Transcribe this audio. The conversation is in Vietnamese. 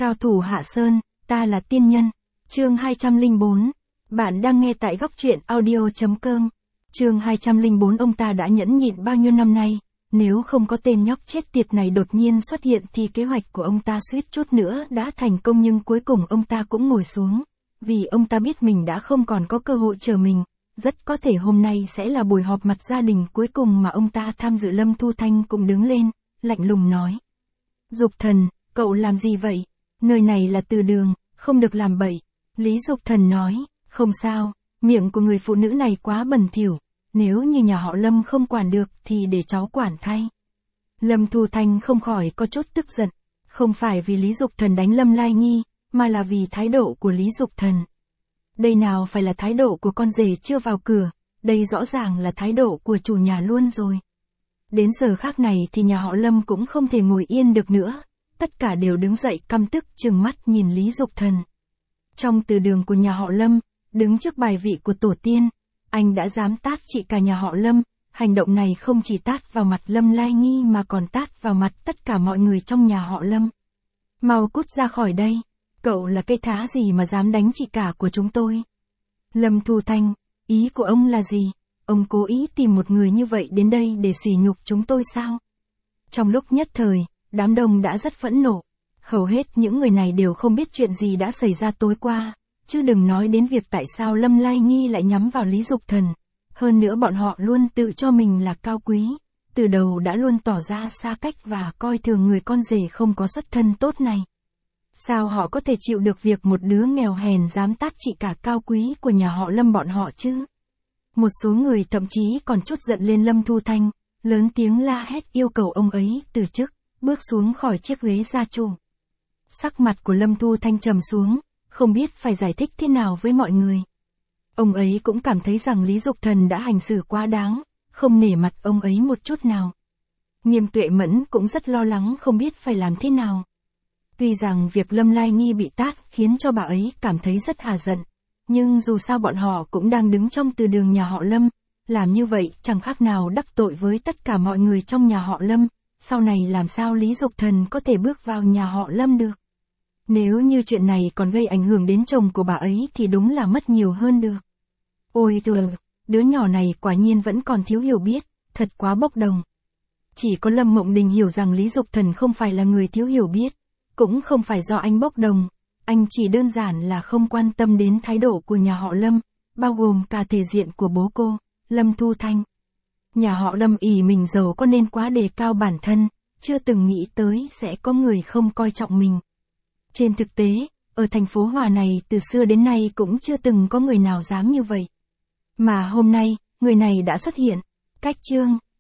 Cao thủ Hạ Sơn, ta là tiên nhân. Chương 204. Bạn đang nghe tại góc truyện audio.com. Chương 204. Ông ta đã nhẫn nhịn bao nhiêu năm nay, nếu không có tên nhóc chết tiệt này đột nhiên xuất hiện thì kế hoạch của ông ta suýt chút nữa đã thành công, nhưng cuối cùng ông ta cũng ngồi xuống, vì ông ta biết mình đã không còn có cơ hội chờ mình. Rất có thể hôm nay sẽ là buổi họp mặt gia đình cuối cùng mà ông ta tham dự. Lâm Thu Thanh cũng đứng lên, lạnh lùng nói. Dục Thần, cậu làm gì vậy? Nơi này là từ đường, không được làm bậy. Lý Dục Thần nói, không sao, miệng của người phụ nữ này quá bẩn thỉu, nếu như nhà họ Lâm không quản được thì để cháu quản thay. Lâm Thu Thanh không khỏi có chút tức giận, không phải vì Lý Dục Thần đánh Lâm Lai Nghi, mà là vì thái độ của Lý Dục Thần. Đây nào phải là thái độ của con rể chưa vào cửa, đây rõ ràng là thái độ của chủ nhà luôn rồi. Đến giờ khác này thì nhà họ Lâm cũng không thể ngồi yên được nữa, tất cả đều đứng dậy căm tức trừng mắt nhìn Lý Dục Thần. Trong từ đường của nhà họ Lâm, đứng trước bài vị của tổ tiên, anh đã dám tát chị cả nhà họ Lâm, hành động này không chỉ tát vào mặt Lâm Lai Nghi mà còn tát vào mặt tất cả mọi người trong nhà họ Lâm. Mau cút ra khỏi đây, cậu là cái thá gì mà dám đánh chị cả của chúng tôi? Lâm Thu Thanh, ý của ông là gì? Ông cố ý tìm một người như vậy đến đây để sỉ nhục chúng tôi sao? Trong lúc nhất thời, đám đông đã rất phẫn nộ. Hầu hết những người này đều không biết chuyện gì đã xảy ra tối qua, chứ đừng nói đến việc tại sao Lâm Lai Nghi lại nhắm vào Lý Dục Thần. Hơn nữa bọn họ luôn tự cho mình là cao quý, từ đầu đã luôn tỏ ra xa cách và coi thường người con rể không có xuất thân tốt này. Sao họ có thể chịu được việc một đứa nghèo hèn dám tát chị cả cao quý của nhà họ Lâm bọn họ chứ? Một số người thậm chí còn chút giận lên Lâm Thu Thanh, lớn tiếng la hét yêu cầu ông ấy từ chức, bước xuống khỏi chiếc ghế gia chủ. Sắc mặt của Lâm Thu Thanh trầm xuống, không biết phải giải thích thế nào với mọi người. Ông ấy cũng cảm thấy rằng Lý Dục Thần đã hành xử quá đáng, không nể mặt ông ấy một chút nào. Nghiêm Tuệ Mẫn cũng rất lo lắng không biết phải làm thế nào. Tuy rằng việc Lâm Lai Nghi bị tát khiến cho bà ấy cảm thấy rất hả giận, nhưng dù sao bọn họ cũng đang đứng trong từ đường nhà họ Lâm, làm như vậy chẳng khác nào đắc tội với tất cả mọi người trong nhà họ Lâm, sau này làm sao Lý Dục Thần có thể bước vào nhà họ Lâm được. Nếu như chuyện này còn gây ảnh hưởng đến chồng của bà ấy thì đúng là mất nhiều hơn được. Ôi trời, đứa nhỏ này quả nhiên vẫn còn thiếu hiểu biết, thật quá bốc đồng. Chỉ có Lâm Mộng Đình hiểu rằng Lý Dục Thần không phải là người thiếu hiểu biết, cũng không phải do anh bốc đồng, anh chỉ đơn giản là không quan tâm đến thái độ của nhà họ Lâm, bao gồm cả thể diện của bố cô, Lâm Thu Thanh. Nhà họ Lâm ỷ mình giàu có nên quá đề cao bản thân, chưa từng nghĩ tới sẽ có người không coi trọng mình. Trên thực tế, ở thành phố Hòa này từ xưa đến nay cũng chưa từng có người nào dám như vậy. Mà hôm nay, người này đã xuất hiện. Cách chương